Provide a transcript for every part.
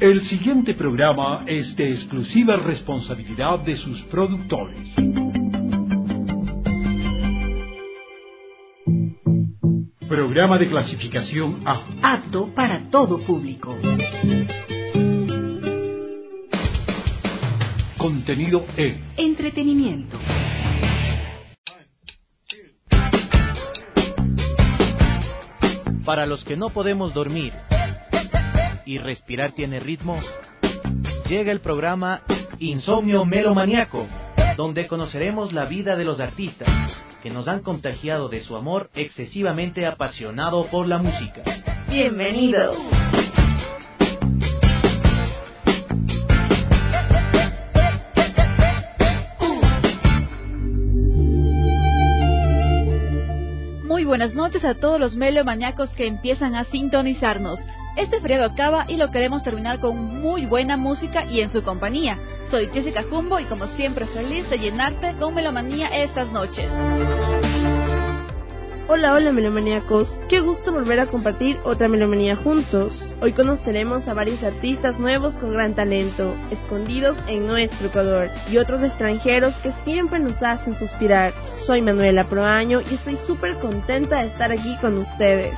El siguiente programa es de exclusiva responsabilidad de sus productores. Programa de clasificación A. Apto para todo público. Contenido E. Entretenimiento. Para los que no podemos dormir y respirar tiene ritmo, llega el programa Insomnio Melomaniaco, donde conoceremos la vida de los artistas que nos han contagiado de su amor excesivamente apasionado por la música. ¡Bienvenidos! Muy buenas noches a todos los melomaniacos que empiezan a sintonizarnos. Este feriado acaba y lo queremos terminar con muy buena música y en su compañía. Soy Jessica Jumbo y como siempre feliz de llenarte con melomanía estas noches. Hola, hola melomaniacos, qué gusto volver a compartir otra melomanía juntos. Hoy conoceremos a varios artistas nuevos con gran talento, escondidos en nuestro Ecuador, y otros extranjeros que siempre nos hacen suspirar. Soy Manuela Proaño y estoy súper contenta de estar aquí con ustedes.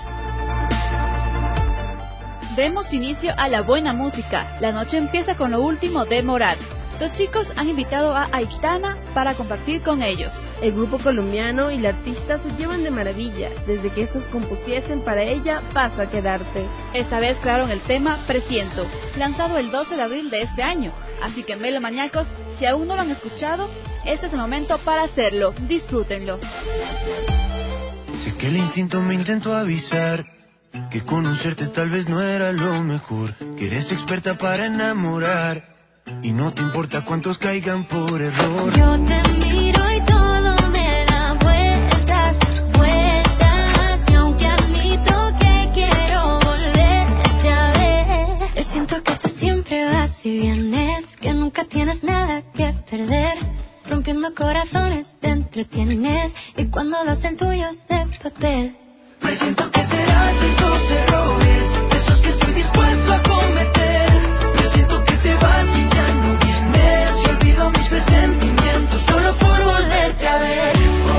Demos inicio a la buena música. La noche empieza con lo último de Morat. Los chicos han invitado a Aitana para compartir con ellos. El grupo colombiano y la artista se llevan de maravilla. Desde que estos compusiesen para ella, Vas a quedarte. Esta vez crearon el tema Presiento, lanzado el 12 de abril de este año. Así que melomaniacos, si aún no lo han escuchado, este es el momento para hacerlo. Disfrútenlo. Sé que el instinto me intentó avisar que conocerte tal vez no era lo mejor, que eres experta para enamorar y no te importa cuántos caigan por error. Yo te miro y todo me da vueltas, vueltas, y aunque admito que quiero volverte a ver, presiento que tú siempre vas y vienes, que nunca tienes nada que perder, rompiendo corazones te entretienes, y cuando lo hacen tuyos de papel. Presiento que serás de esos errores, esos que estoy dispuesto a cometer. Presiento que te vas y ya no vienes, y olvido mis presentimientos solo por volverte a ver.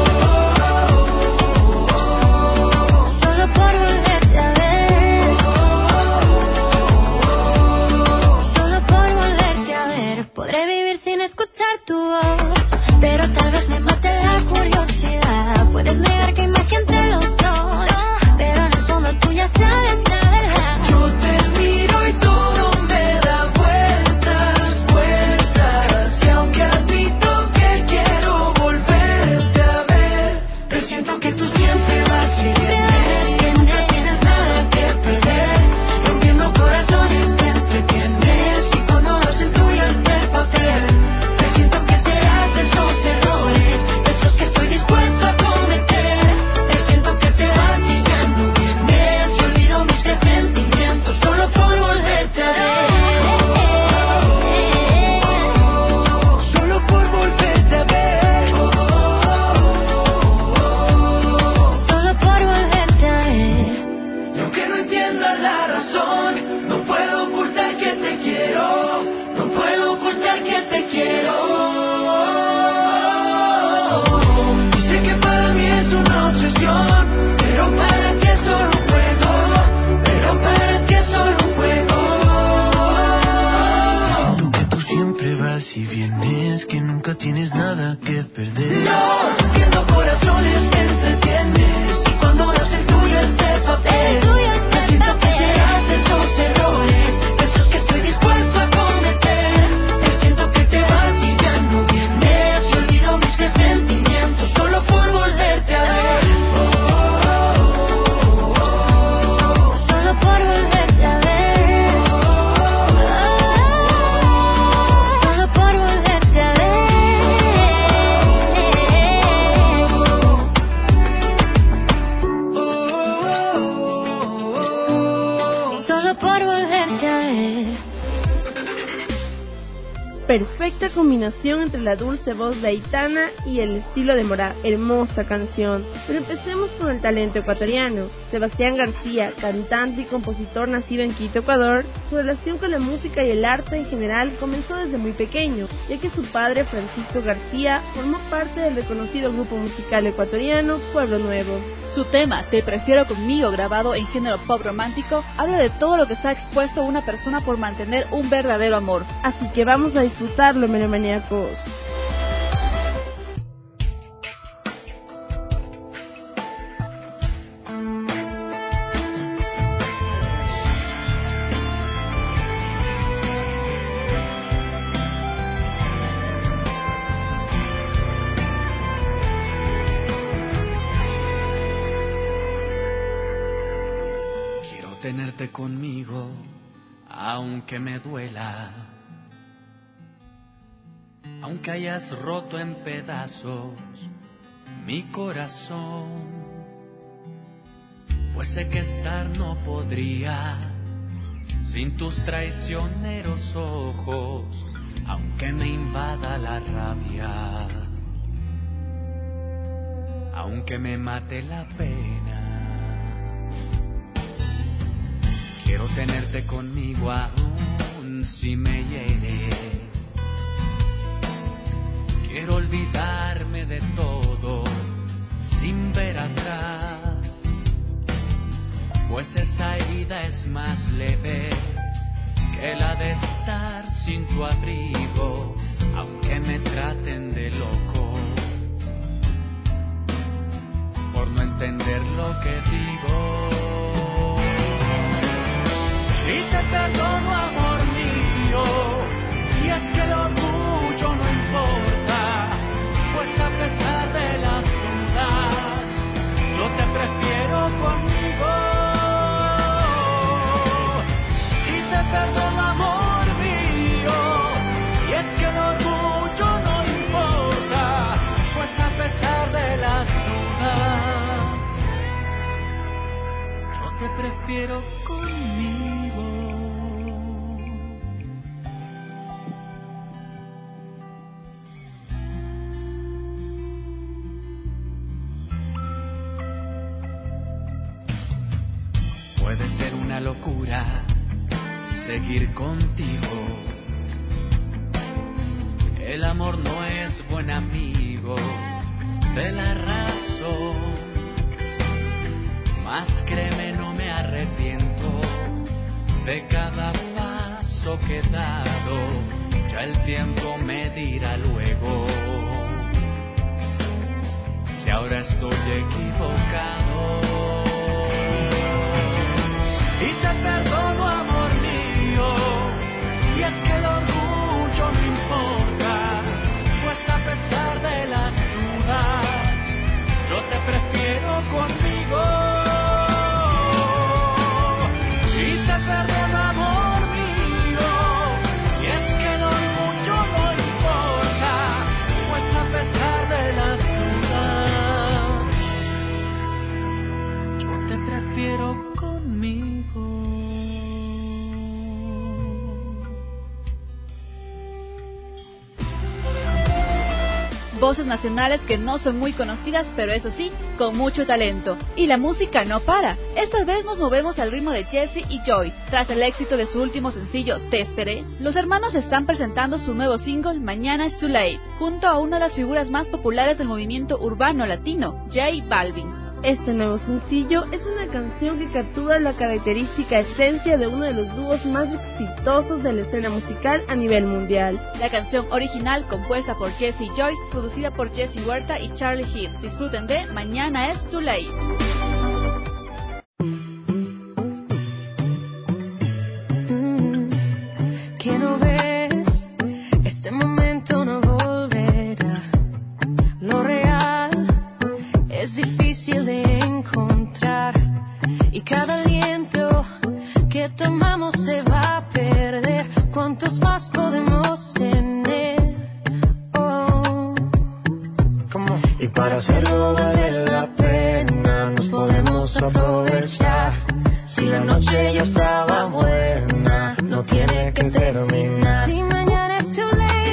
Solo por volverte a ver. Solo por volverte a ver. Podré vivir sin escuchar tu voz, pero tal vez me mate la curiosidad. Puedes negar que hay magia entre los dos, pero en el fondo tú ya sabes la verdad. Yo te miro y todo me da vueltas, vueltas, y aunque admito que quiero volverte a ver, presiento que tú siempre vas y vienes, que nunca tienes nada que perder, rompiendo corazones te entretienes, y cuando lo hacen tuyas de papel, presiento que serás de esos errores, esos que estoy dispuesto a cometer. Presiento que te vas y ya no vienes, y olvido mis presentimientos solo por volverte a ver. Solo por volverte a ver. Solo por volverte a ver. Y aunque no entiendas la razón, no puedo ocultar que te quiero, no puedo ocultar que te quiero. Sé que para mí es una obsesión, pero para ti es solo un juego, pero para ti es solo un juego. Siento que tú siempre vas y vienes, que nunca tienes nada que perder. No, rompiendo corazones te entretienes, y cuando lo hacen tuyo es de papel. Presiento que serás de esos errores, esos que estoy dispuesto a cometer. Presiento que te vas y ya no vienes, y olvido mis presentimientos solo por volverte a ver. Solo por volverte a ver. Solo por volverte a ver. Solo por volverte a ver. Perfecta combinación entre la dulce voz de Aitana y el estilo de Morat. Hermosa canción. Pero empecemos con el talento ecuatoriano. Sebastián García, cantante y compositor nacido en Quito, Ecuador, su relación con la música y el arte en general comenzó desde muy pequeño, ya que su padre, Francisco García, formó parte del reconocido grupo musical ecuatoriano Pueblo Nuevo. Su tema, Te prefiero conmigo, grabado en género pop romántico, habla de todo lo que está expuesto una persona por mantener un verdadero amor. Así que vamos a disfrutarlo, melomaníacos. Tenerte conmigo, aunque me duela, aunque hayas roto en pedazos mi corazón, pues sé que estar no podría sin tus traicioneros ojos, aunque me invada la rabia, aunque me mate la pena. Quiero tenerte conmigo aún si me hiere. Quiero olvidarme de todo sin ver atrás, pues esa herida es más leve que la de estar sin tu abrigo, aunque me traten de loco por no entender lo que digo. Y te perdono, amor mío, y es que el orgullo no importa, pues a pesar de las dudas, yo te prefiero conmigo. Y te perdono, amor mío, y es que el orgullo no importa, pues a pesar de las dudas, yo te prefiero conmigo. Puede ser una locura seguir contigo. El amor no es buen amigo de la razón. Mas créeme, no me arrepiento de cada paso que he dado. Ya el tiempo me dirá luego si ahora estoy equivocado. Y te perdono, amor mío, y es que el orgullo no importa, pues a pesar de las dudas, yo te prefiero conmigo. Y te perdono, amor mío, y es que el orgullo no importa, pues a pesar de las dudas, yo te prefiero conmigo. Voces nacionales que no son muy conocidas, pero eso sí, con mucho talento. Y la música no para. Esta vez nos movemos al ritmo de Jessie y Joy. Tras el éxito de su último sencillo, Te esperé, los hermanos están presentando su nuevo single, Mañana es Too Late, junto a una de las figuras más populares del movimiento urbano latino, J Balvin. Este nuevo sencillo es una canción que captura la característica esencia de uno de los dúos más exitosos de la escena musical a nivel mundial. La canción original, compuesta por Jessie Joy, producida por Jessie Huerta y Charlie Heath. Disfruten de Mañana es Too Late. ¿Qué no ves? Este momento no volverá. Lo real es difícil de encontrar y cada aliento que tomamos se va a perder. ¿Cuántos más podemos tener? Oh. Y para hacerlo vale la pena, nos podemos aprovechar. Si la noche ya estaba buena, no tiene que terminar. Si mañana es too late.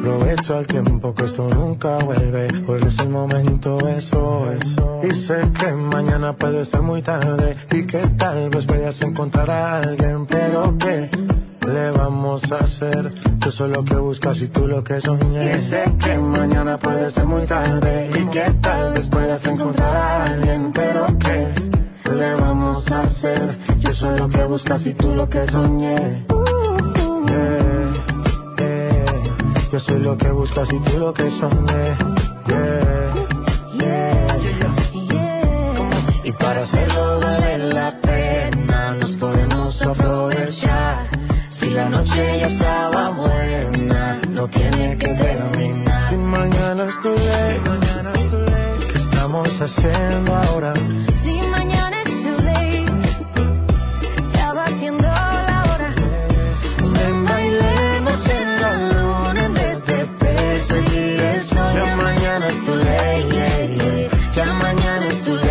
Aprovecho el tiempo que esto nunca vuelve, porque es el momento, eso. Y sé que mañana puede ser muy tarde y que tal vez vayas a encontrar a alguien, pero ¿qué le vamos a hacer? Yo soy lo que buscas y tú lo que soñé. Y sé que mañana puede ser muy tarde y que tal vez puedas encontrar a alguien, pero ¿qué le vamos a hacer? Yo soy lo que buscas y tú lo que soñé. Yo soy lo que buscas y tú lo que soñé. Y para hacerlo vale la pena, nos podemos aprovechar. Si la noche ya estaba buena, no tiene que terminar. Si mañana es too late, ¿qué estamos haciendo ahora? Si mañana es too late, ya va siendo la hora. Ven, bailemos en la luna en vez de perseguir el sol. Ya mañana es too late, ya mañana es too late.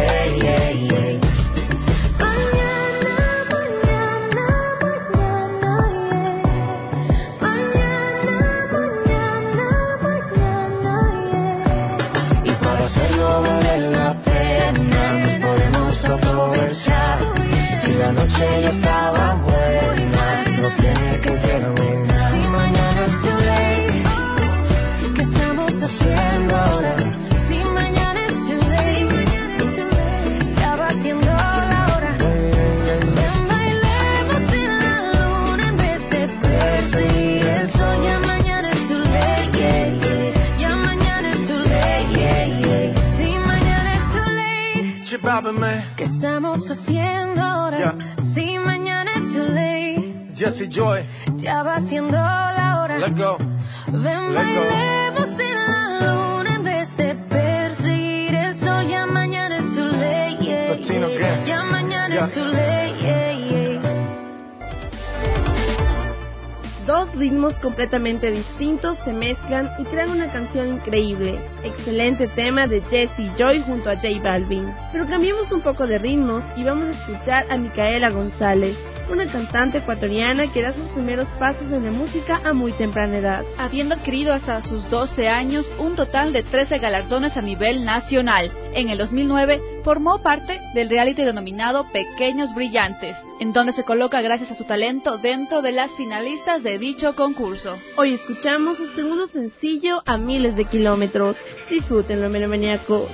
Y para hacerlo vale la pena, nos podemos aprovechar. Si la noche ya estaba buena, no tiene que terminar. Si mañana es too late, ¿qué estamos haciendo ahora? Si mañana es too late, ya va siendo la hora. Ven, bailemos en la luna en vez de perseguir el sol. Ya mañana es too late, ya mañana es too late. Si mañana es too late, ¿qué estamos haciendo ahora? Si mañana es too late, Jesse Joy, ya va siendo la hora. let go. Ven, bailemos en la luna en vez de perseguir el sol. Ya mañana es too late, Latino gang. ya mañana Yeah. es too late. Dos ritmos completamente distintos se mezclan y crean una canción increíble. Excelente tema de Jessie Joy junto a J Balvin. Pero cambiemos un poco de ritmos y vamos a escuchar a Micaela González, una cantante ecuatoriana que da sus primeros pasos en la música a muy temprana edad. Habiendo adquirido hasta sus 12 años un total de 13 galardones a nivel nacional. En el 2009 formó parte del reality denominado Pequeños Brillantes, en donde se coloca gracias a su talento dentro de las finalistas de dicho concurso. Hoy escuchamos su segundo sencillo, A Miles de Kilómetros. Disfrútenlo, melomaniacos.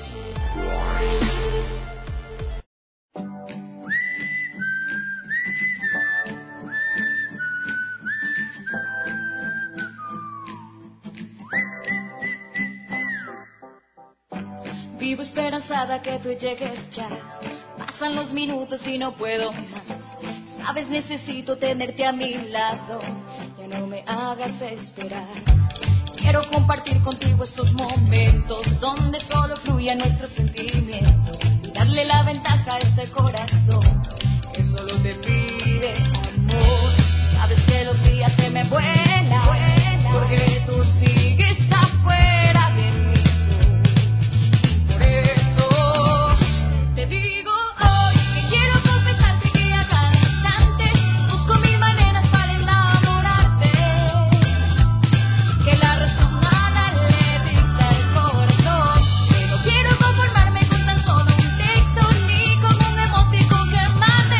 Vivo esperanzada que tú llegues ya. Pasan los minutos y no puedo más. Sabes, necesito tenerte a mi lado. Ya no me hagas esperar. Quiero compartir contigo esos momentos donde solo fluya nuestro sentimiento y darle la ventaja a este corazón que solo te pide amor. Sabes que los días se me vuelan porque tú sigues afuera de mí. Por eso te digo hoy que quiero confesarte que a cada instante busco mil maneras para enamorarte, que la razón nada le dicta al corazón, que no quiero conformarme con tan solo un texto ni con un emoticón que mande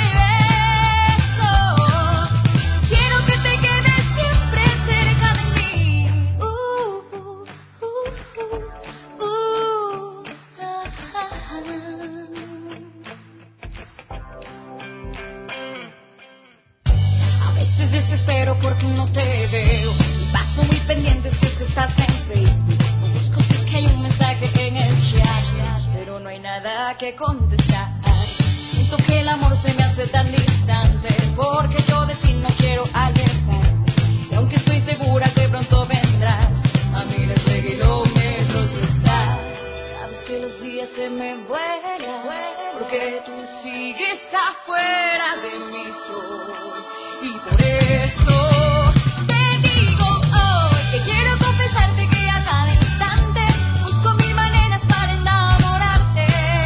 besos. Quiero que te quedes siempre cerca de mí. A veces desespero porque no te veo y paso muy pendiente si es que estás en Facebook. Busco si es que hay un mensaje en el chat, pero no hay nada que contestar. Siento que el amor se me hace tan distante porque yo de ti no quiero alejar. Y aunque estoy segura que pronto vendrás, a miles de kilómetros estás. Sabes que los días se me vuelan porque tú sigues afuera de mi sol. Y por eso te digo hoy que quiero confesarte que a cada instante busco mil maneras para enamorarte,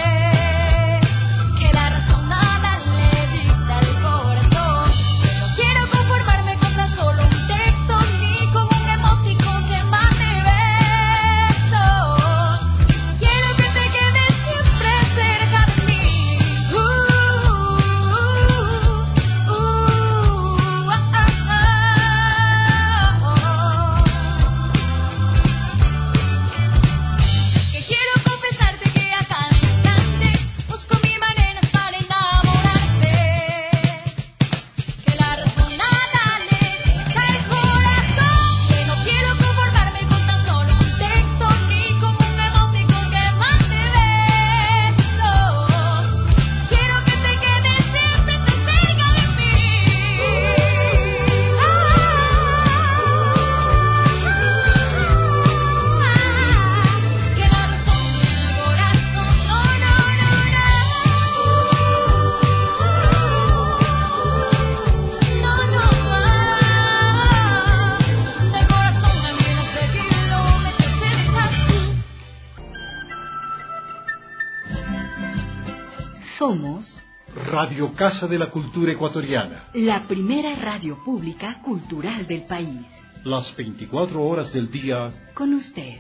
que la razón nada le dicta al corazón, que no quiero conformarme con tan solo un texto ni con un emoticón que mande Somos Radio Casa de la Cultura Ecuatoriana. la primera radio pública cultural del país. Las 24 horas del día. Con usted.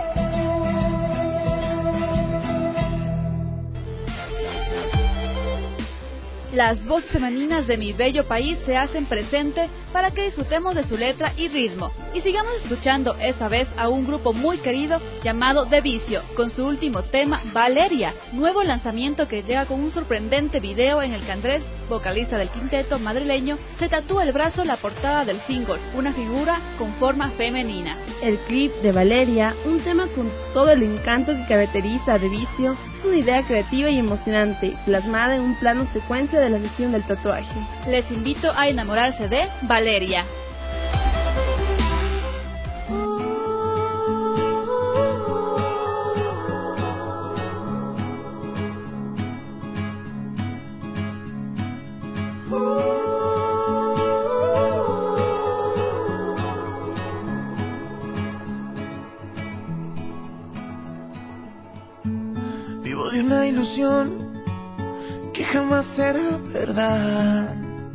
Las voces femeninas de mi bello país se hacen presente para que disfrutemos de su letra y ritmo. Y sigamos escuchando esta vez a un grupo muy querido llamado De Vicio, con su último tema, Valeria, nuevo lanzamiento que llega con un sorprendente video en el que Andrés, vocalista del quinteto madrileño, se tatúa el brazo la portada del single, una figura con forma femenina. El clip de Valeria, un tema con todo el encanto que caracteriza a De Vicio, es una idea creativa y emocionante, plasmada en un plano secuencia de la sesión del tatuaje. Les invito a enamorarse de Valeria. Vivo de una ilusión que jamás será verdad.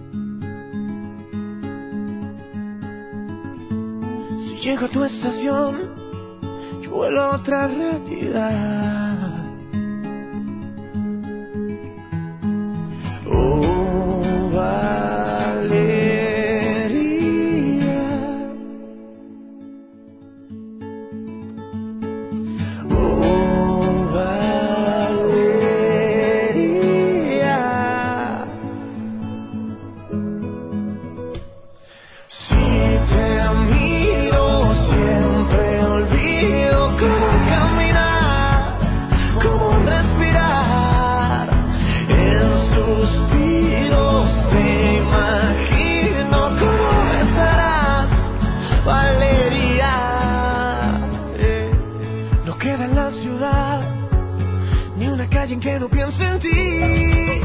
Si llego a tu estación, yo vuelo a otra realidad. Oh, Valeria. Oh, Valeria. Si te miro siempre olvido cómo caminar, cómo respirar. En suspiros te imagino cómo estarás, Valeria. No queda en la ciudad ni una calle en que no piense en ti.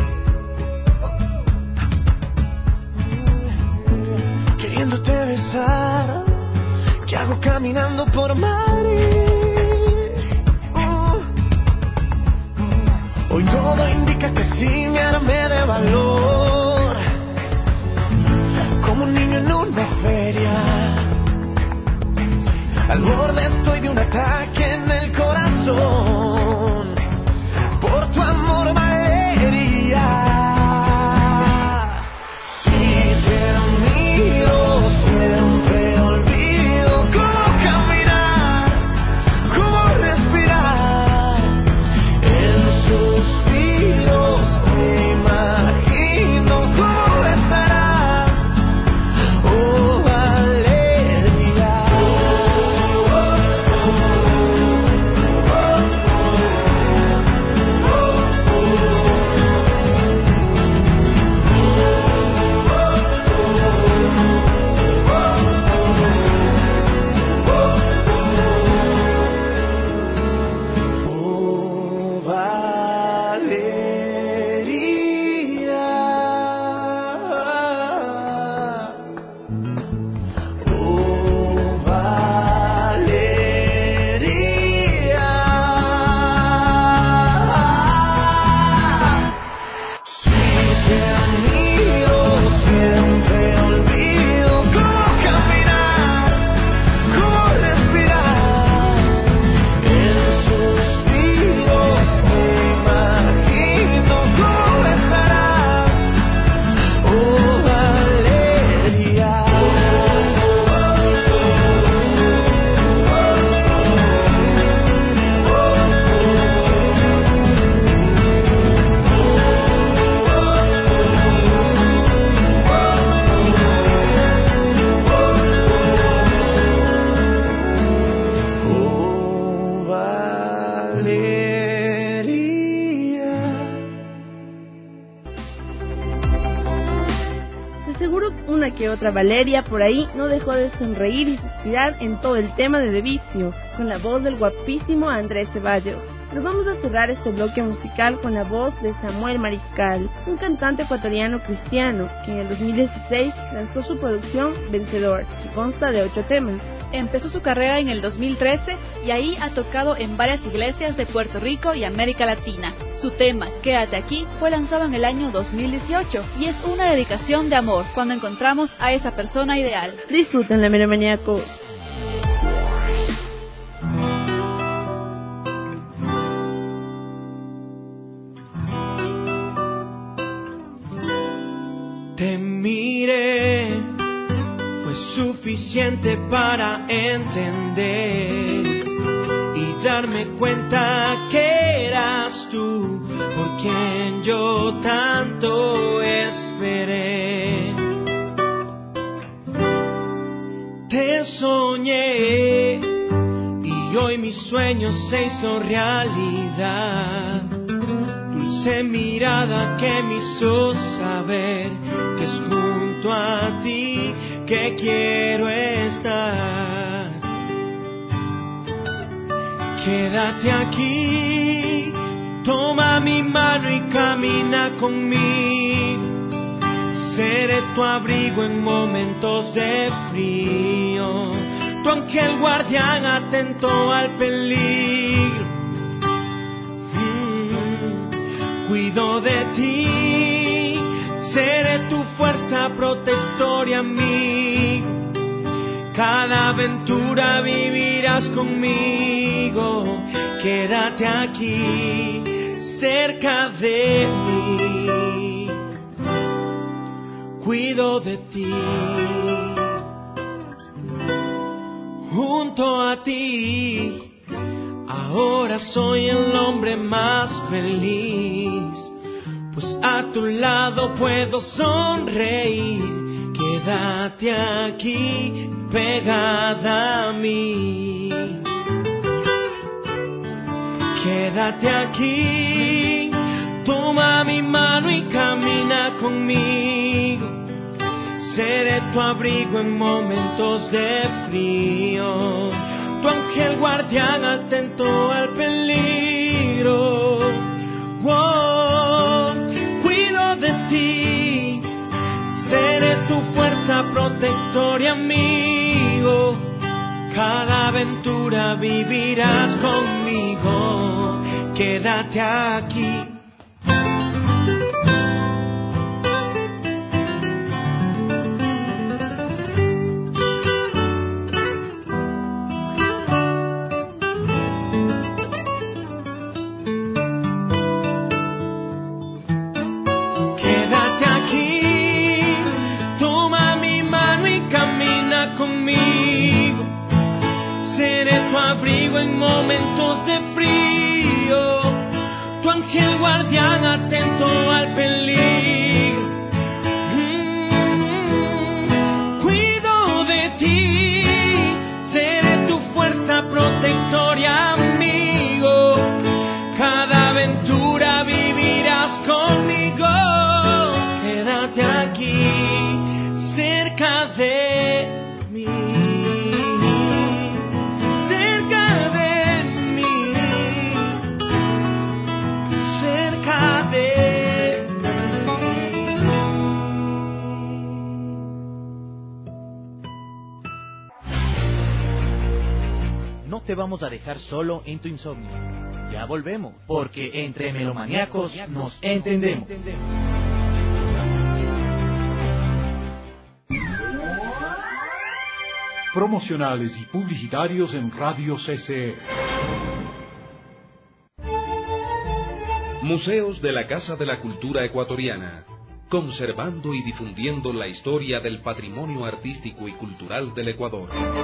Queriéndote besar, ¿qué hago caminando por Madrid? Hoy todo indica que sí me armé de valor, como un niño en una feria. Al borde estoy de un ataque en el corazón, por tu amor, Valeria. Si te miro siempre olvido cómo caminar, cómo respirar. En suspiros te imagino cómo estarás, oh, Valeria. Oh, Valeria. Oh, Valeria. Si te miro siempre olvido cómo caminar, cómo respirar. En suspiros te imagino cómo estarás, oh, Valeria. Oh, Valeria. De seguro una que otra Valeria por ahí no dejó de sonreír y suspirar en todo el tema de De Vicio, con la voz del guapísimo Andrés Ceballos. Pero vamos a cerrar este bloque musical con la voz de Samuel Mariscal, un cantante ecuatoriano cristiano que en el 2016 lanzó su producción Vencedor, que consta de 8 temas. Empezó su carrera en el 2013 y ahí ha tocado en varias iglesias de Puerto Rico y América Latina. Su tema, Quédate aquí, fue lanzado en el año 2018 y es una dedicación de amor cuando encontramos a esa persona ideal. Disfruten la Melomaniacos. Te miré, fue suficiente para entender y darme cuenta que eras tú por quien yo tanto esperé. Te soñé y hoy mi sueño se hizo realidad. Dulce mirada que me hizo saber que es junto a ti que quiero estar. Quédate aquí, toma mi mano y camina conmigo. Seré tu abrigo en momentos de frío, tu ángel guardián atento al peligro. Cuido de ti, seré tu fuerza protectora y amigo. Cada aventura vivirás conmigo. Quédate aquí, cerca de mí. Cuido de ti, junto a ti. Ahora soy el hombre más feliz, pues a tu lado puedo sonreír. Quédate aquí, pegada a mí. Quédate aquí, toma mi mano y camina conmigo. Seré tu abrigo en momentos de frío, tu ángel guardián atento al peligro. Oh, cuido de ti, seré tu fuerza protectora y amigo. Cada aventura vivirás conmigo. Quédate aquí. En momentos de frío, tu ángel guardián atento al peligro. Cuido de ti, seré tu fuerza protectora y amigo. Cada aventura vivirás conmigo. Quédate aquí, cerca de mí. No te vamos a dejar solo en tu insomnio. Ya volvemos, porque entre melomaníacos nos entendemos. Promocionales y publicitarios en Radio CCE. Museos de la Casa de la Cultura Ecuatoriana, conservando y difundiendo la historia del patrimonio artístico y cultural del Ecuador.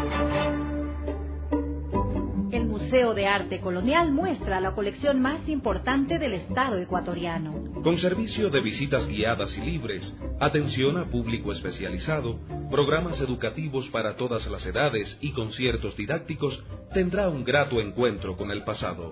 El Museo de Arte Colonial muestra la colección más importante del Estado ecuatoriano. Con servicio de visitas guiadas y libres, atención a público especializado, programas educativos para todas las edades y conciertos didácticos, tendrá un grato encuentro con el pasado.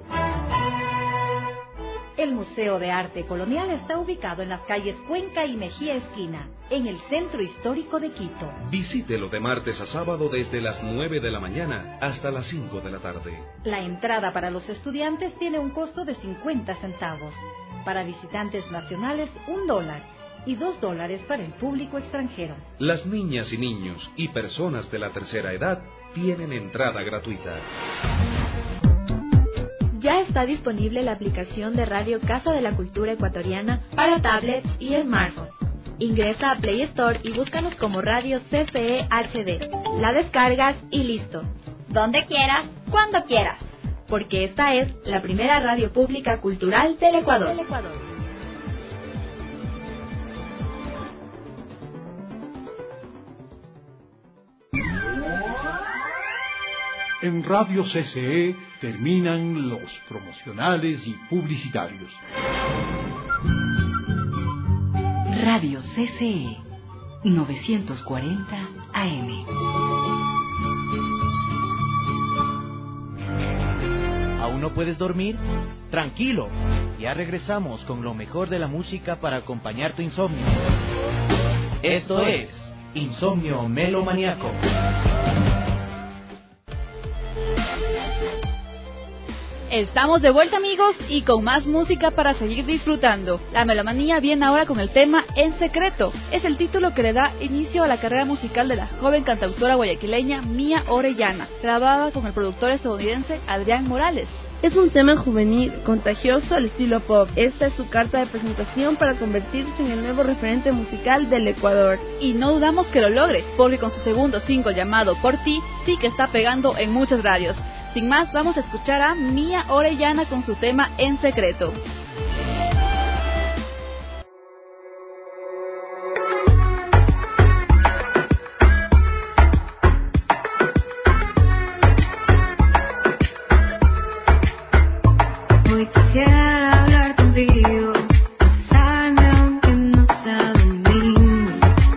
El Museo de Arte Colonial está ubicado en las calles Cuenca y Mejía Esquina, en el centro histórico de Quito. Visítelo de martes a sábado desde las 9 de la mañana hasta las 5 de la tarde. La entrada para los estudiantes tiene un costo de 50 centavos. Para visitantes nacionales, $1 y $2 para el público extranjero. Las niñas y niños y personas de la tercera edad tienen entrada gratuita. Ya está disponible la aplicación de Radio Casa de la Cultura Ecuatoriana para tablets y smartphones. Ingresa a Play Store y búscanos como Radio CCE HD. La descargas y listo. Donde quieras, cuando quieras. Porque esta es la primera radio pública cultural del Ecuador. En Radio CCE terminan los promocionales y publicitarios. Radio CCE 940 AM. ¿Aún no puedes dormir? Tranquilo, ya regresamos con lo mejor de la música para acompañar tu insomnio. Esto es Insomnio Melomaniaco. Estamos de vuelta, amigos, y con más música para seguir disfrutando. La melomanía viene ahora con el tema En Secreto. Es el título que le da inicio a la carrera musical de la joven cantautora guayaquileña Mía Orellana, grabada con el productor estadounidense Adrián Morales. Es un tema juvenil, contagioso al estilo pop. Esta es su carta de presentación para convertirse en el nuevo referente musical del Ecuador. Y no dudamos que lo logre, porque con su segundo single llamado Por Ti, sí que está pegando en muchas radios. Sin más, vamos a escuchar a Mía Orellana con su tema En Secreto. Hoy quisiera hablar contigo, besarme aunque no sea domingo.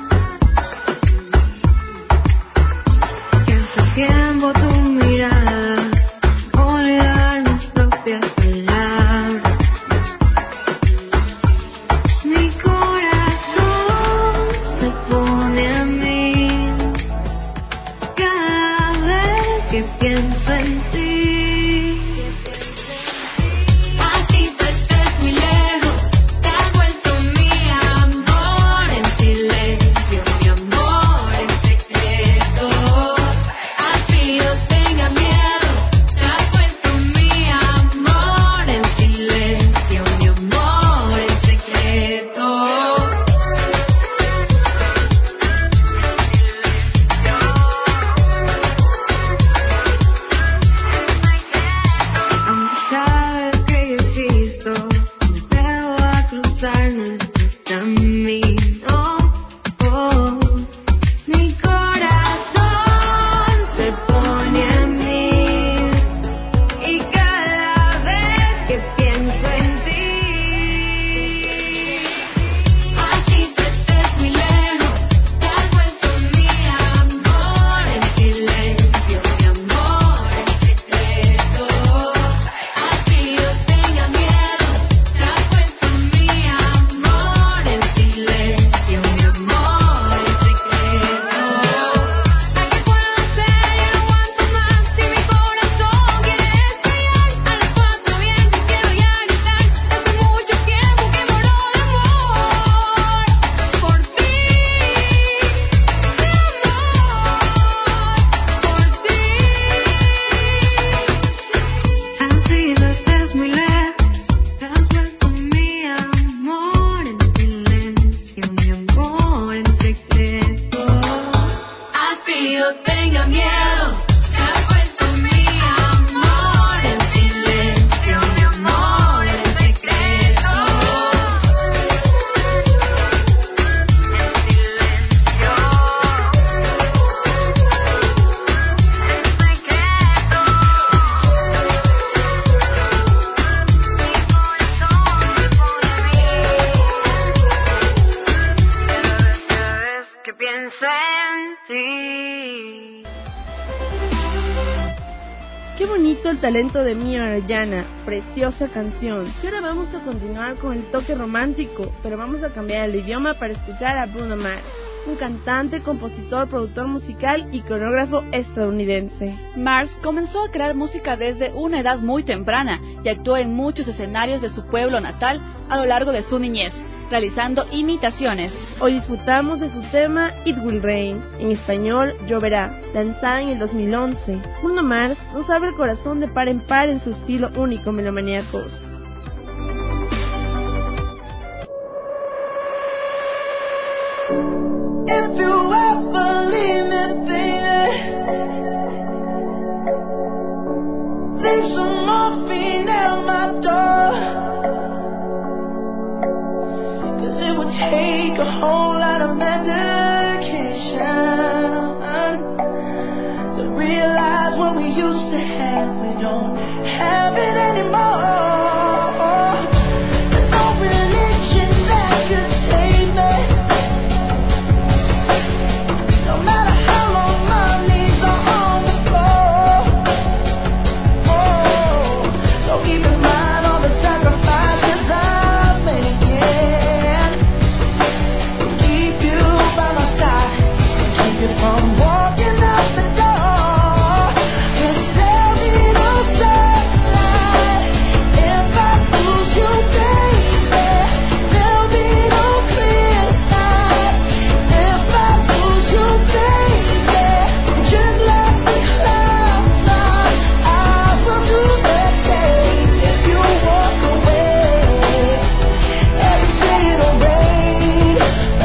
Que hace tiempo tu mirada, olvidar mis propias palabras. Mi corazón se pone a mí cada vez que pienso en ti. Así te estés muy lejos, te has vuelto mi amor en silencio, mi amor en secreto. Así yo tenga miedo, te has vuelto mi amor en silencio, mi amor en secreto. Aunque sabes que yo existo, me atrevo a cruzar nuestros caminos. Mi corazón se pone a mí y cada vez que pienso en ti. Así te estés muy lejos, te has vuelto mi amor en silencio, mi amor en secreto. Así yo tenga miedo, te has vuelto mi amor en silencio, mi amor en secreto. ¿A qué puedo hacer? Ya no aguanto más si mi corazón quiere estallar. A los cuatro vientos quiero ya gritar, hace mucho tiempo que muero de amor por ti, de amor por ti. Así no estés muy lejos, te has vuelto mi amor en silencio, mi amor en secreto. Así yo tenga miedo, te has vuelto mi amor en silencio, mi amor en secreto. Que pienso en ti. Qué bonito el talento de Mía Orellana, preciosa canción. Y ahora vamos a continuar con el toque romántico, pero vamos a cambiar el idioma para escuchar a Bruno Mars, un cantante, compositor, productor musical y coreógrafo estadounidense. Mars comenzó a crear música desde una edad muy temprana y actuó en muchos escenarios de su pueblo natal a lo largo de su niñez. realizando imitaciones. Hoy disfrutamos de su tema It Will Rain, en español Lloverá, lanzada en el 2011. Bruno Mars nos abre el corazón de par en par en su estilo único, melomaníacos. If you ever leave me, baby, leave some morphine at my door. 'Cause it would take a whole lot of medication to realize what we used to have, we don't have it anymore. There's no religion that could save me. No matter how long my knees are on the floor. Oh, so keep in mind all the sacrifices I'm making. Keep you by my side, keep you from walking out the door. Cause there'll be no sunlight if I lose you, baby. There'll be no clear skies if I lose you, baby. Just like the clouds, my eyes will do the same. If you walk away, every day it'll rain,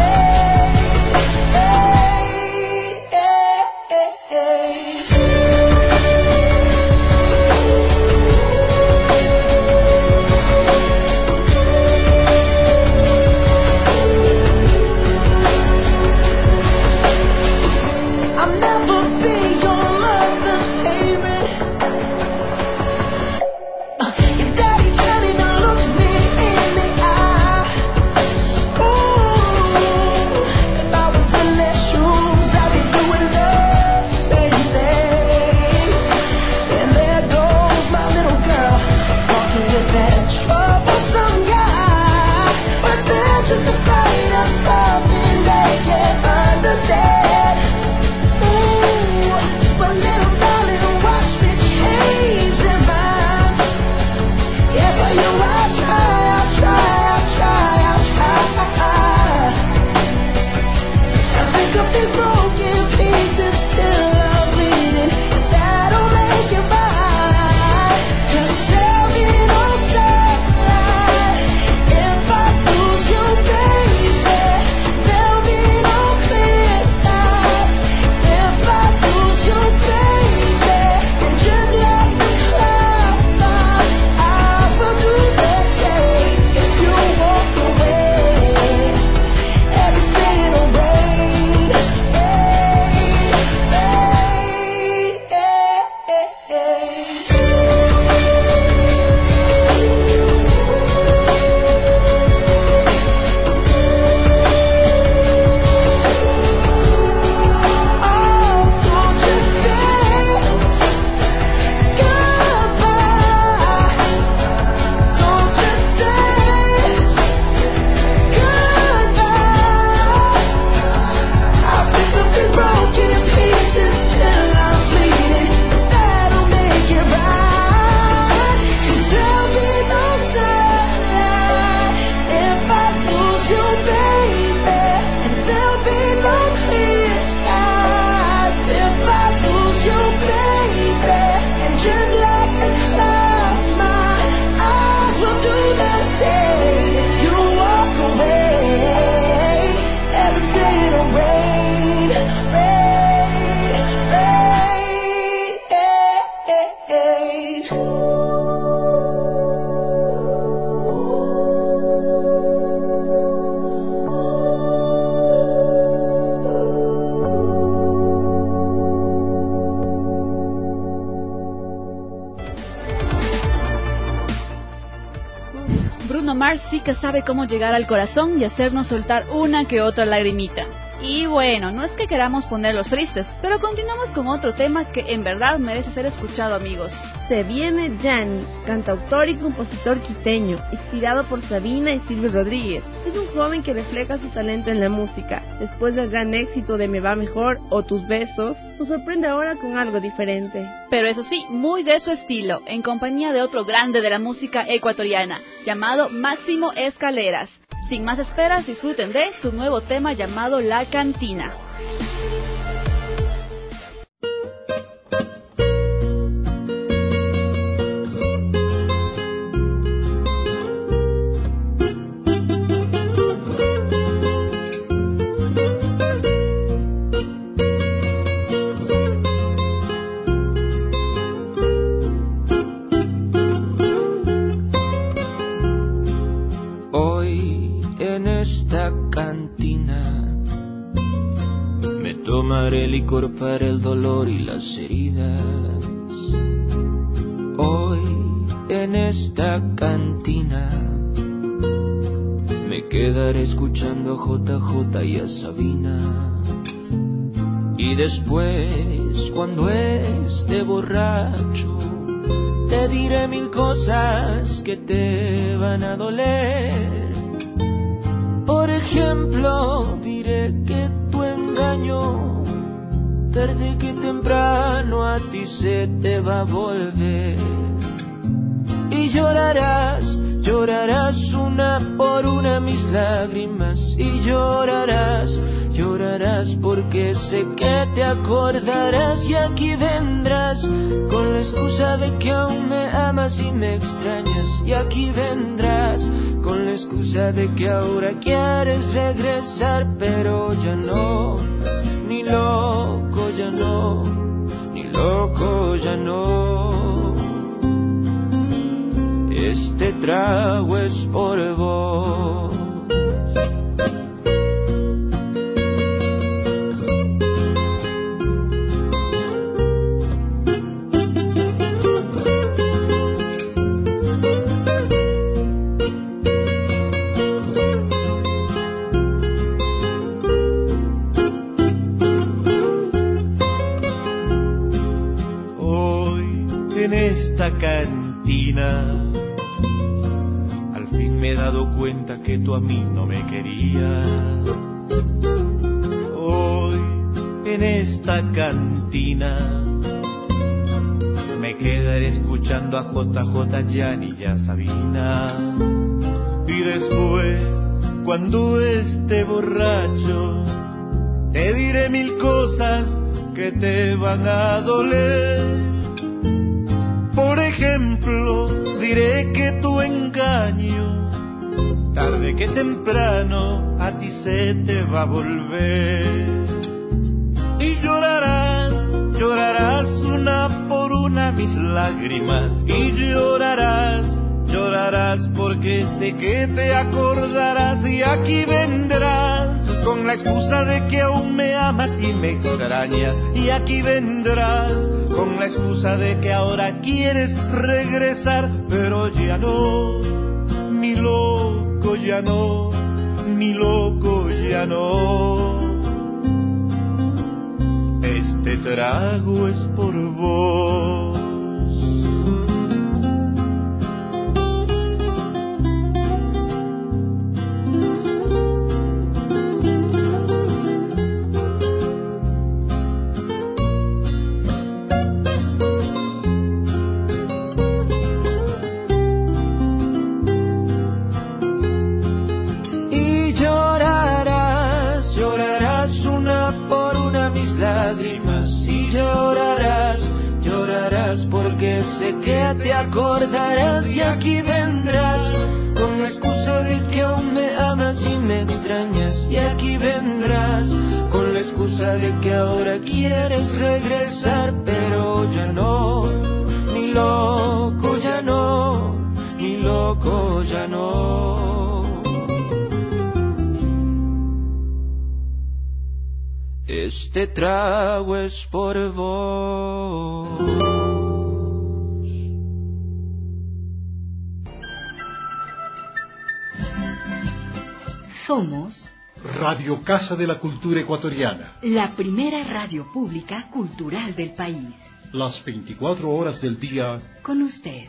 I'll never be your mother's favorite. Your daddy can't even look me in the eye. Ooh, if I was in their shoes, I'd be doing the same thing. And there goes my little girl, walking with that troublesome guy. But they're just afraid of something they can't understand. Ooh, but little darling, watch me change their minds. Yeah, for you I'll try. I'll pick up these broken pieces till I'm bleeding. If that'll make it right. Just tell me no sunlight if I lose you, baby. There'll be no clear skies if I lose you, baby. And just like the clouds, my eyes will do the same. If you walk away, every day it'll rain, Bruno Mars sí que sabe cómo llegar al corazón y hacernos soltar una que otra lagrimita. Y bueno, no es que queramos ponerlos tristes, pero continuamos con otro tema que en verdad merece ser escuchado, amigos. Se viene Yanni, cantautor y compositor quiteño, inspirado por Sabina y Silvio Rodríguez. Es un joven que refleja su talento en la música. Después del gran éxito de Me Va Mejor o Tus Besos, nos sorprende ahora con algo diferente. Pero eso sí, muy de su estilo, en compañía de otro grande de la música ecuatoriana, llamado Máximo Escaleras. Sin más esperas, disfruten de su nuevo tema llamado La Cantina. Tomaré licor para el dolor y las heridas. Hoy en esta cantina me quedaré escuchando a JJ y a Sabina. Y después, cuando esté borracho, te diré 1000 cosas que te van a doler. Por ejemplo, diré que tu engaño, tarde que temprano a ti se te va a volver. Y llorarás, llorarás una por una mis lágrimas. Y llorarás, llorarás porque sé que te acordarás. Y aquí vendrás con la excusa de que aún me amas y me extrañas. Y aquí vendrás con la excusa de que ahora quieres regresar. Pero ya no, ni loco ya no, ni loco ya no. Este trago es por vos. En esta cantina al fin me he dado cuenta que tú a mí no me querías. Hoy en esta cantina me quedaré escuchando a JJ, Yanni y a Sabina. Y después, cuando esté borracho, te diré 1000 cosas que te van a doler. Por ejemplo, diré que tu engaño, tarde que temprano a ti se te va a volver. Y llorarás, llorarás una por una mis lágrimas. Y llorarás, llorarás porque sé que te acordarás. Y aquí vendrás con la excusa de que aún me amas y me extrañas. Y aquí vendrás con la excusa de que ahora quieres regresar. Pero ya no, mi loco ya no, mi loco ya no. Este trago es por vos. Y llorarás, llorarás porque sé que te acordarás. Y aquí vendrás con la excusa de que aún me amas y me extrañas. Y aquí vendrás con la excusa de que ahora quieres regresar. Pero ya no, ni loco ya no, ni loco ya no. Este trago es por vos. Somos Radio Casa de la Cultura Ecuatoriana. la primera radio pública cultural del país. Las 24 horas del día. Con usted.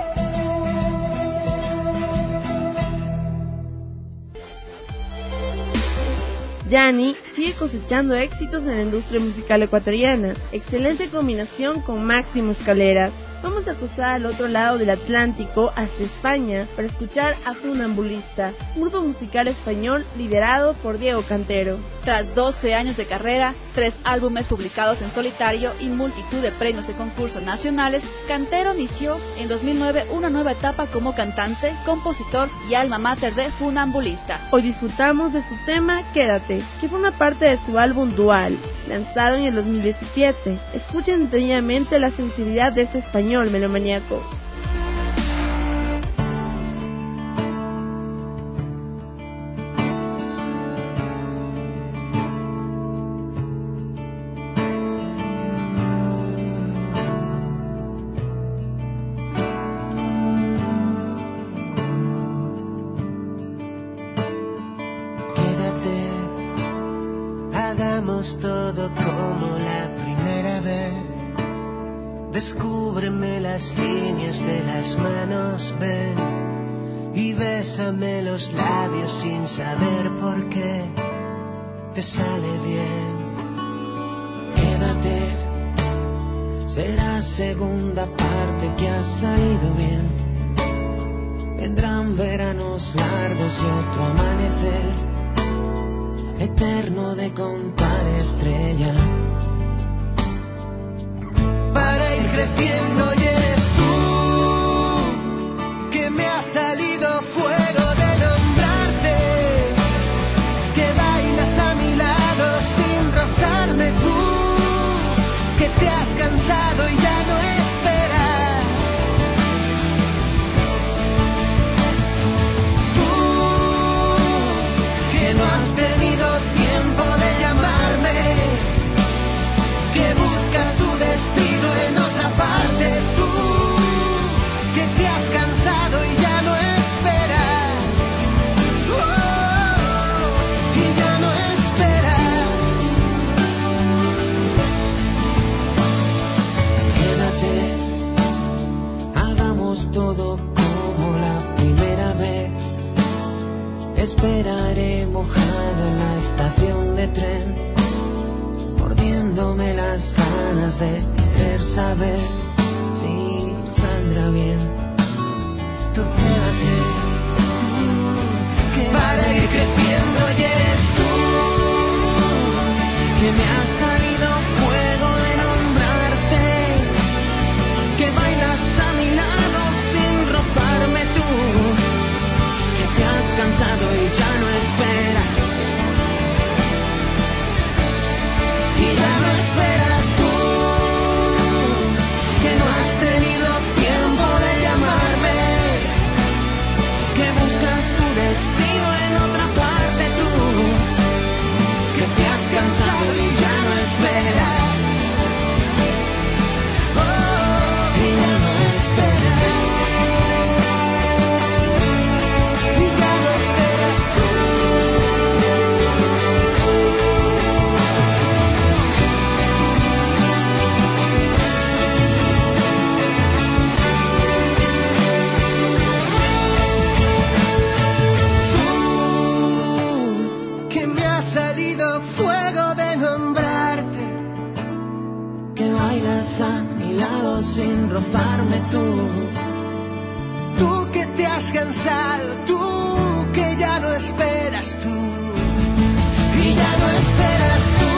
Yanni sigue cosechando éxitos en la industria musical ecuatoriana. Excelente combinación con Máximo Escaleras. vamos a cruzar al otro lado del Atlántico, hasta España, para escuchar a Funambulista, un grupo musical español liderado por Diego Cantero. Tras 12 años de carrera, 3 álbumes publicados en solitario y multitud de premios de concursos nacionales, Cantero inició en 2009 una nueva etapa como cantante, compositor y alma mater de Funambulista. Hoy disfrutamos de su tema Quédate, que forma parte de su álbum Dual, lanzado en el 2017. Escuchen detenidamente la sensibilidad de este español melomaniaco. Todo como la primera vez. Descúbreme las líneas de las manos, ven y bésame los labios sin saber por qué te sale bien. Quédate, será segunda parte que ha salido bien. Vendrán veranos largos y otro amanecer eterno de contar estrellas para ir creciendo. Y eres tú que me ha salido fuego de nombrarte, que bailas a mi lado sin rozarme, tú que te has cansado y ya no esperas, tú que no has tenido tiempo de llamarme, que buscas tu destino en otra parte, tú que te has cansado y ya no esperas, y ya no esperas. Quédate, hagamos todo como la primera vez. Esperaré mojado en la estación de tren, mordiéndome las ganas de querer saber si saldrá bien. Tú quédate, tú, para ir creciendo. Y eres tú que me ha salido fuego de nombrarte, que bailas a mi lado sin rozarme, tú que te has cansado y ya no esperas, y ya no esperas, tú que no has tenido tiempo de llamarme, que buscas tu destino en otra parte, tú que te has cansado y ya no esperas, y ya no esperas, y ya no esperas tú. Tú que me ha salido fuego de nombrarte, que bailas a mi lado sin rozarme, tú que te has cansado, tú que ya no esperas, tú y ya no esperas, tú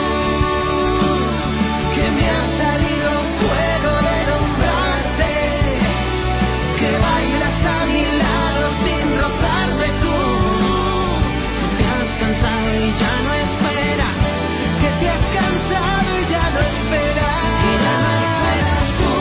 que me ha salido fuego de nombrarte, que bailas a mi lado sin rozarme, tú te has cansado y ya no esperas, que te has cansado y ya no esperas, y ya no esperas, tú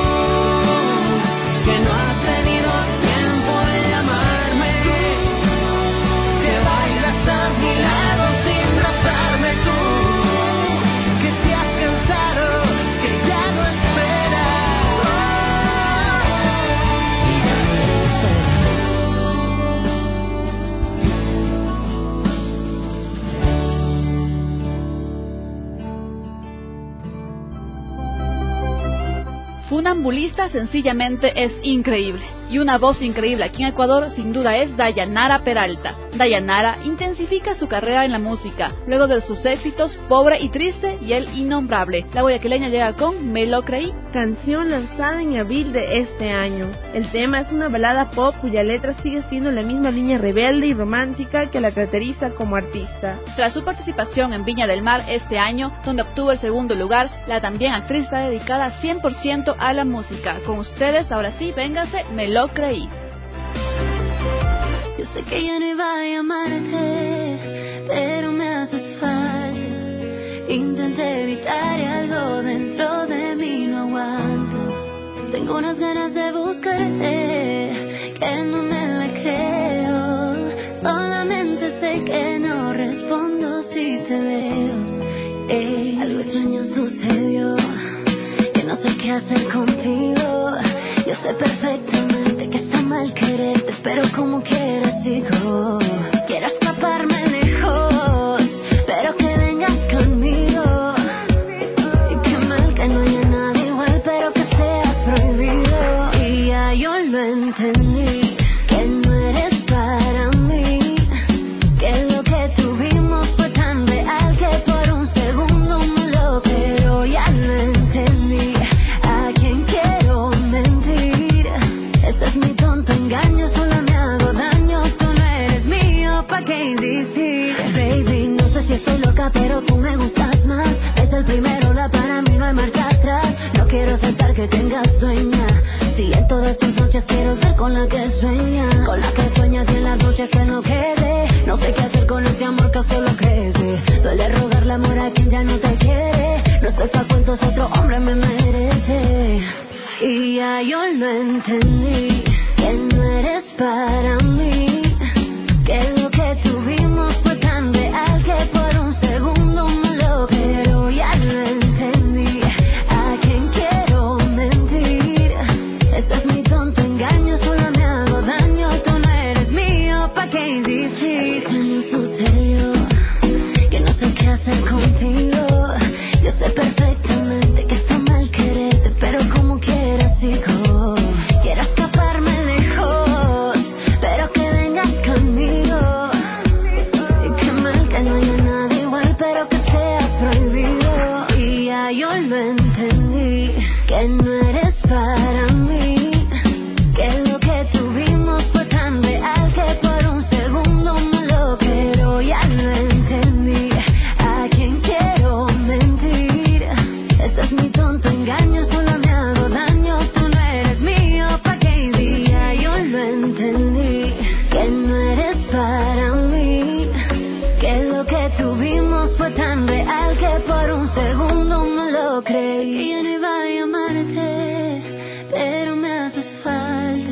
que no has tenido tiempo de llamarme, que bailas a mi lado sin rozarme, tú que te has cansado, que ya no esperas, y ya no esperas. Funambulista sencillamente es increíble. Y una voz increíble aquí en Ecuador sin duda es Dayanara Peralta. Dayanara intensifica su carrera en la música, luego de sus éxitos Pobre y Triste y El Innombrable. La guayaquileña llega con Me lo creí. canción lanzada en abril de este año. El tema es una balada pop cuya letra sigue siendo la misma línea rebelde y romántica que la caracteriza como artista. Tras su participación en Viña del Mar este año, donde obtuvo el segundo lugar, la también actriz está dedicada 100% a la música. Con ustedes, ahora sí, véngase, Me lo creí. Yo sé que ya no iba a llamarte, pero me haces falta. Intenté evitar y algo dentro de mí no aguanta. Tengo unas ganas de buscarte, que no me la creo. Solamente sé que no respondo si te veo. Algo extraño sucedió, que no sé qué hacer contigo. Yo sé perfectamente que está mal quererte, pero como quieras sigo. Quiero escaparme lejos, pero que vengas conmigo. Y qué mal que no haya nada igual, pero que seas prohibido. Y ya yo lo entendí, que no eres para mí. Que lo que tuvimos fue tan real que por un segundo me lo creo. Ya lo entendí, a quien quiero mentir. Este es mi tonto engaño, solo me hago daño. Tú no eres mío, ¿pa' qué decir? Baby, no sé si estoy loca, pero tú me gustas más. Es el primero, la para mí no hay marcha atrás. No quiero aceptar que tengas dueña. Si en todas tus noches quiero ser con la que sueñas. Con la que sueñas y en las noches que no quede. No sé qué hacer con este amor que solo crece. Duele rogarle amor a quien ya no te quiere. No estoy pa' cuentos, otro hombre me merece. Y ya yo lo entendí, que no eres para mí. Que lo que tuvimos fue tan real que por un segundo me lo creo. Ya lo entendí, a quien quiero mentir. Este es mi tonto engaño, solo me hago daño. Tú no eres mío, ¿pa' qué decir? Algo extraño sucedió, que no sé qué hacer contigo. Yo sé perfectamente que está mal quererte, pero como quieras sigo. Quiero escaparme lejos, pero que vengas conmigo. Y qué mal que no haya nada igual, pero que sea prohibido. Y ya yo lo entendí, que no eres para mí. Que lo que tuvimos fue tan real que por un segundo me lo creo. Ya lo entendí, a quien quiero mentir. Este es mi tonto engaño, solo me hago daño. Tú no eres mío, ¿pa' qué día? Yo lo entendí, que no eres para mí. Que lo que tuvimos fue tan real que por un segundo me lo creí. Que ya no iba a llamarte, pero me haces falta.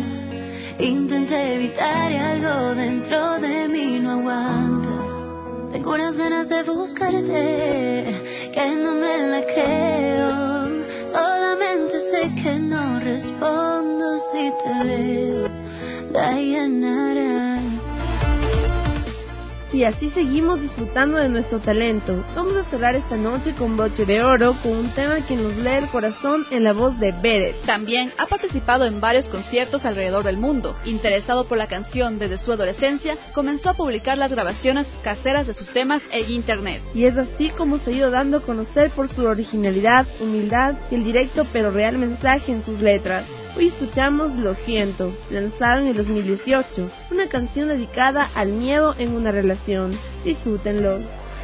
Intenté evitar y algo dentro de mí no aguanta. Tengo unas ganas de buscarte, que no me la creo. Solamente sé que no respondo si te veo. Dayanara. Y así seguimos disfrutando de nuestro talento. Vamos a cerrar esta noche con broche de oro, con un tema que nos lee el corazón en la voz de Beret. También ha participado en varios conciertos alrededor del mundo. Interesado por la canción desde su adolescencia, comenzó a publicar las grabaciones caseras de sus temas en internet. Y es así como se ha ido dando a conocer por su originalidad, humildad y el directo pero real mensaje en sus letras. Hoy escuchamos Lo Siento, lanzado en el 2018, una canción dedicada al miedo en una relación. Disfrútenlo.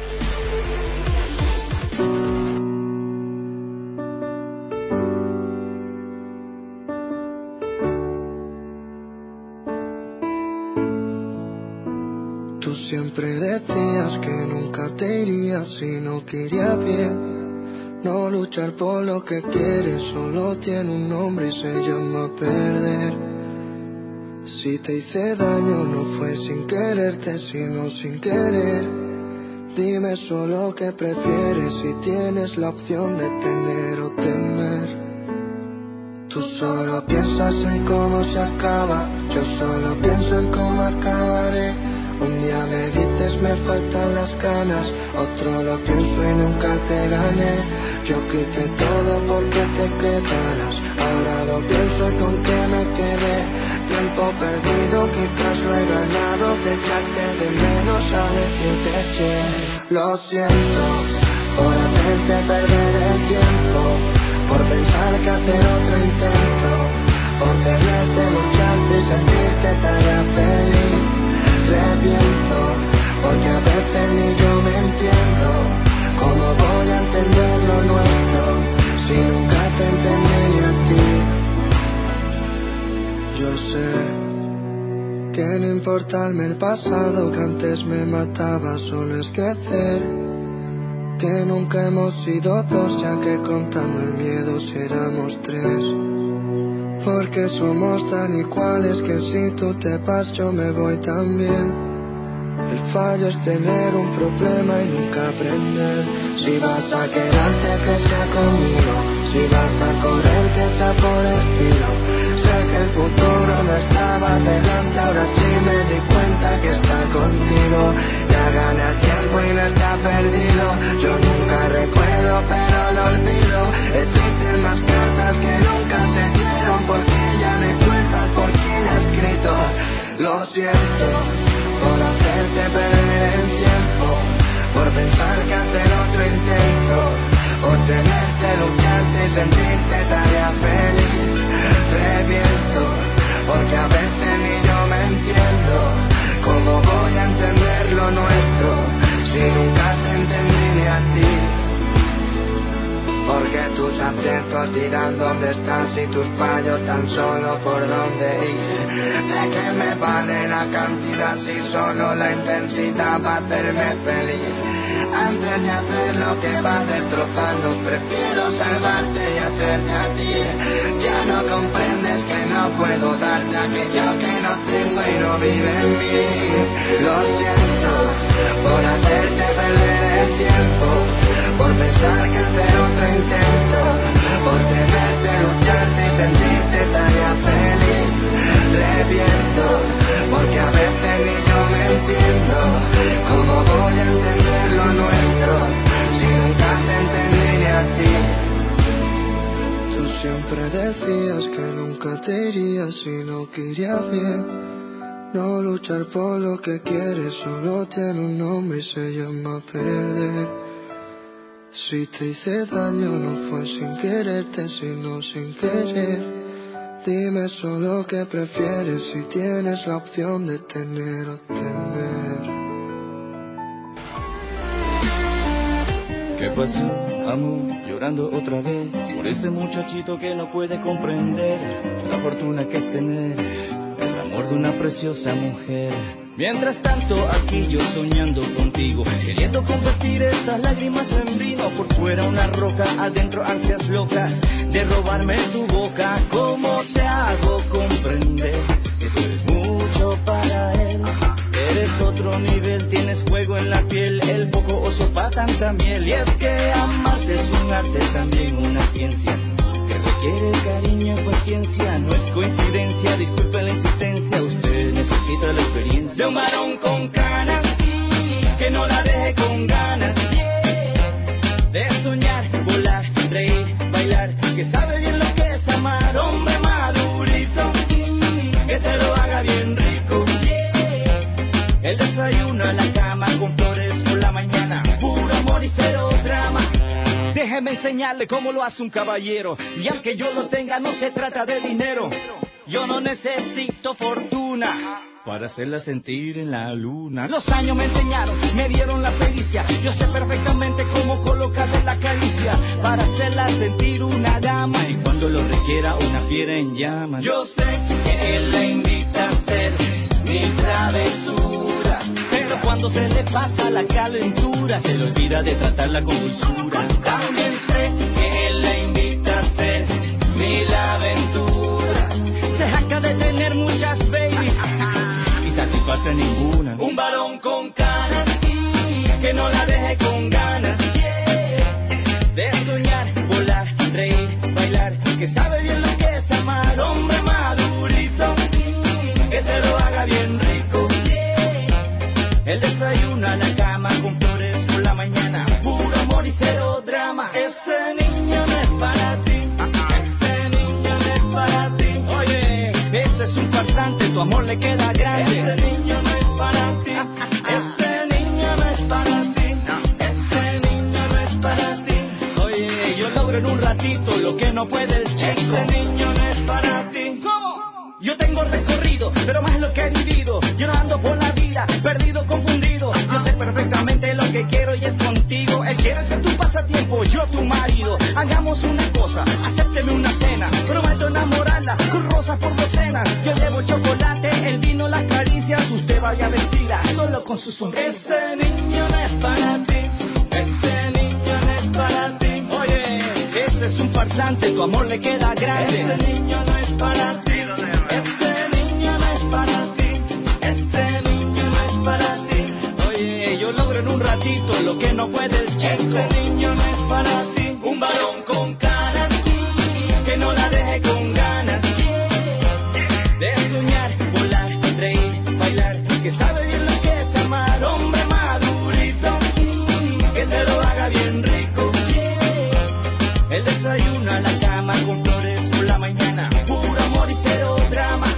Tú siempre decías que nunca te irías si no te iría bien. No luchar por lo que quieres solo tiene un nombre y se llama perder. Si te hice daño no fue sin quererte sino sin querer. Dime solo qué prefieres si tienes la opción de tener o temer. Tú solo piensas en cómo se acaba, yo solo pienso en cómo acabaré. Un día me dices me faltan las ganas, otro lo pienso y nunca te gané. Yo quise todo porque te quedaras, ahora lo pienso y con qué me quedé. Tiempo perdido, quizás lo he ganado, de echarte de menos a decirte que lo siento por hacerte perder el tiempo. por pensar que hacer otro intento, por tenerte, lucharte y sentirte tan feliz. Reviento, porque a veces ni yo me entiendo. ¿Cómo voy a entender lo nuestro si nunca te entendí ni a ti? Yo sé que no importarme el pasado que antes me mataba, solo es crecer. Que nunca hemos sido dos, ya que contando el miedo si éramos tres. Porque somos tan iguales que si tú te vas yo me voy también. El fallo es tener un problema y nunca aprender. Si vas a quedarte que sea conmigo, si vas a correr que sea por el filo. Sé que el futuro no estaba delante, ahora sí me di cuenta que está contigo. Ya gané el tiempo y no está perdido. Yo nunca recuerdo pero lo olvido. Existen más cartas que nunca se dieron, porque ya no hay puertas por quien ha escrito. Lo siento por hacerte perder el tiempo, por pensar que hacer otro intento, por tenerte, lucharte y sentirte tarea feliz. Reviento, porque a veces ni yo me entiendo. ¿Cómo voy a entender lo nuestro si nunca te entendí ni a ti? Porque tus aciertos dirán dónde estás y tus fallos tan solo por dónde ir. ¿De qué me vale la cantidad si solo la intensidad va a hacerme feliz? Antes de hacer lo que va a destrozarnos, prefiero salvarte y hacerte a ti. Ya no comprendes que no puedo darte aquello que no tengo y no vive en mí. Lo siento por hacerte perder el tiempo, por pensar que hacer otro intento, por tenerte, lucharte y sentirte tarea feliz. Reviento, porque a veces ni yo me entiendo. ¿Cómo voy a entender lo nuestro si nunca te entendí ni a ti? Tú siempre decías que nunca te irías si no querías bien. No luchar por lo que quieres solo tiene un nombre y se llama perder. Si te hice daño no fue sin quererte, sino sin querer. Dime solo qué prefieres si tienes la opción de tener o temer. ¿Qué pasó, amor? Llorando otra vez por ese muchachito que no puede comprender la fortuna que es tener el amor de una preciosa mujer. Mientras tanto aquí yo soñando contigo, queriendo convertir estas lágrimas en vino. Por fuera una roca, adentro ansias locas de robarme tu boca. ¿Cómo te hago comprender que tú eres mucho para él? Eres otro nivel, tienes fuego en la piel, el poco oso pa' tanta miel. Y es que amarte es un arte, también una ciencia que requiere cariño y paciencia. No es coincidencia, disculpe la insistencia, usted necesita la experiencia de un varón con canas, que no la deje con ganas, de soñar, volar, reír, bailar, que sabe bien lo que es amar. Hombre madurito, que se lo haga bien rico. El desayuno en la cama con flores por la mañana, puro amor y cero drama. Déjeme enseñarle cómo lo hace un caballero, y aunque yo lo tenga no se trata de dinero. Yo no necesito fortuna para hacerla sentir en la luna. Los años me enseñaron, me dieron la pericia. Yo sé perfectamente cómo colocarle la caricia para hacerla sentir una dama, y cuando lo requiera una fiera en llamas. Yo sé que él la invita a hacer mil travesuras, pero cuando se le pasa la calentura se le olvida de tratarla con dulzura. También sé que él la invita a hacer mil aventuras, se jacta de tener muchas babies y satisface ninguna. Un varón con canas, que no la deje con ganas, de soñar, volar, reír, bailar, que sabe bien lo que es amar. Hombre madurito, que se lo haga bien rico. El desayuno a la cama con flores por la mañana, puro amor y cero drama. Ese niño no es para ti, ese niño no es para ti. Oye, ese es un farsante, tu amor le queda grande. Ese niño no es para ti, ese niño no es para ti, ese niño no es para ti. Oye, yo logro en un rato ratito lo que no puede el chico. Ese niño no es para ti. ¿Cómo? Yo tengo recorrido, pero más lo que he vivido. Yo no ando por la vida, perdido, confundido. Yo sé perfectamente lo que quiero y es contigo. Él quiere ser tu pasatiempo, yo tu marido. Hagamos una cosa, acépteme una cena. Prometo enamorarla con rosas por docenas. Yo llevo chocolate, el vino, las caricias. Usted vaya vestida solo con su sonrisa. Ese niño no es para ti. Ese niño no es para ti. Oye, ese es un farsante, tu amor le queda grande. Ese niño no es para ti. Ese niño no es para ti. Ese niño no es para ti. Oye, yo logro en un ratito lo que no puede el chico. Ese niño no es para ti. Un varón con canas que no la deje con ganas de soñar, volar, reír, bailar, que sabe bien lo que es amar. Hombre madurito que se lo haga bien rico. El desayuno a la cama con flores por la mañana, puro amor y cero drama.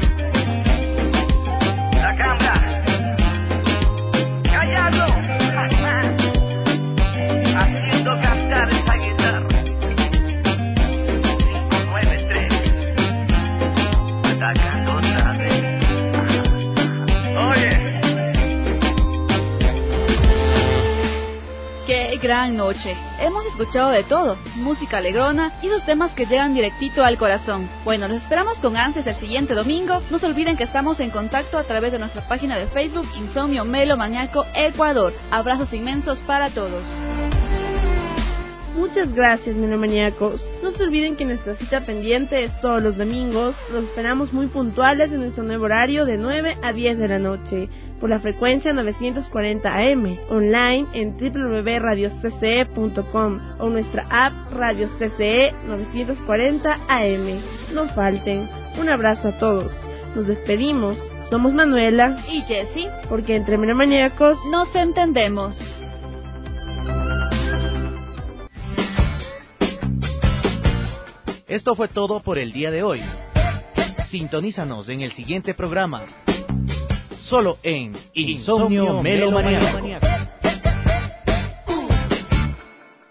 La cámara callado haciendo cantar esa guitarra. 593 atacando otra vez. Oye, ¡qué gran noche! Hemos escuchado de todo, música alegrona y sus temas que llegan directito al corazón. Bueno, los esperamos con ansias el siguiente domingo. No se olviden que estamos en contacto a través de nuestra página de Facebook Insomnio Melomaniaco Ecuador. Abrazos inmensos para todos. Muchas gracias, melomaniacos. No se olviden que nuestra cita pendiente es todos los domingos. Los esperamos muy puntuales en nuestro nuevo horario de 9 a 10 de la noche, por la frecuencia 940 AM, online en www.radiocce.com o nuestra app Radio CCE 940 AM. No falten. Un abrazo a todos. Nos despedimos. Somos Manuela y Jessie, porque entre melomaniacos nos entendemos. Esto fue todo por el día de hoy. Sintonízanos en el siguiente programa, solo en Insomnio Melomaniaco.